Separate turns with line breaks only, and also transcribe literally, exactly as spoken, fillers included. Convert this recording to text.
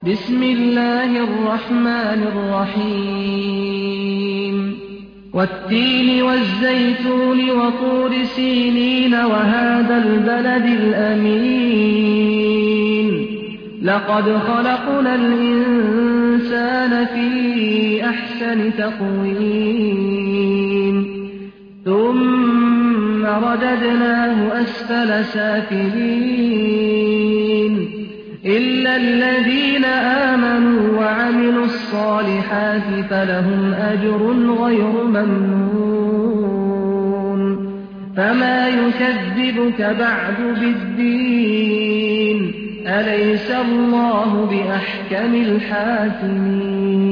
بسم الله الرحمن الرحيم والتين والزيتون وطور سينين وهذا البلد الأمين لقد خلقنا الإنسان في أحسن تقويم ثم رددناه أسفل سافلين إلا الذين آمنوا وعملوا الصالحات فلهم أجر غير ممنون فما يكذبك بعد بالدين أليس الله بأحكم الحاكمين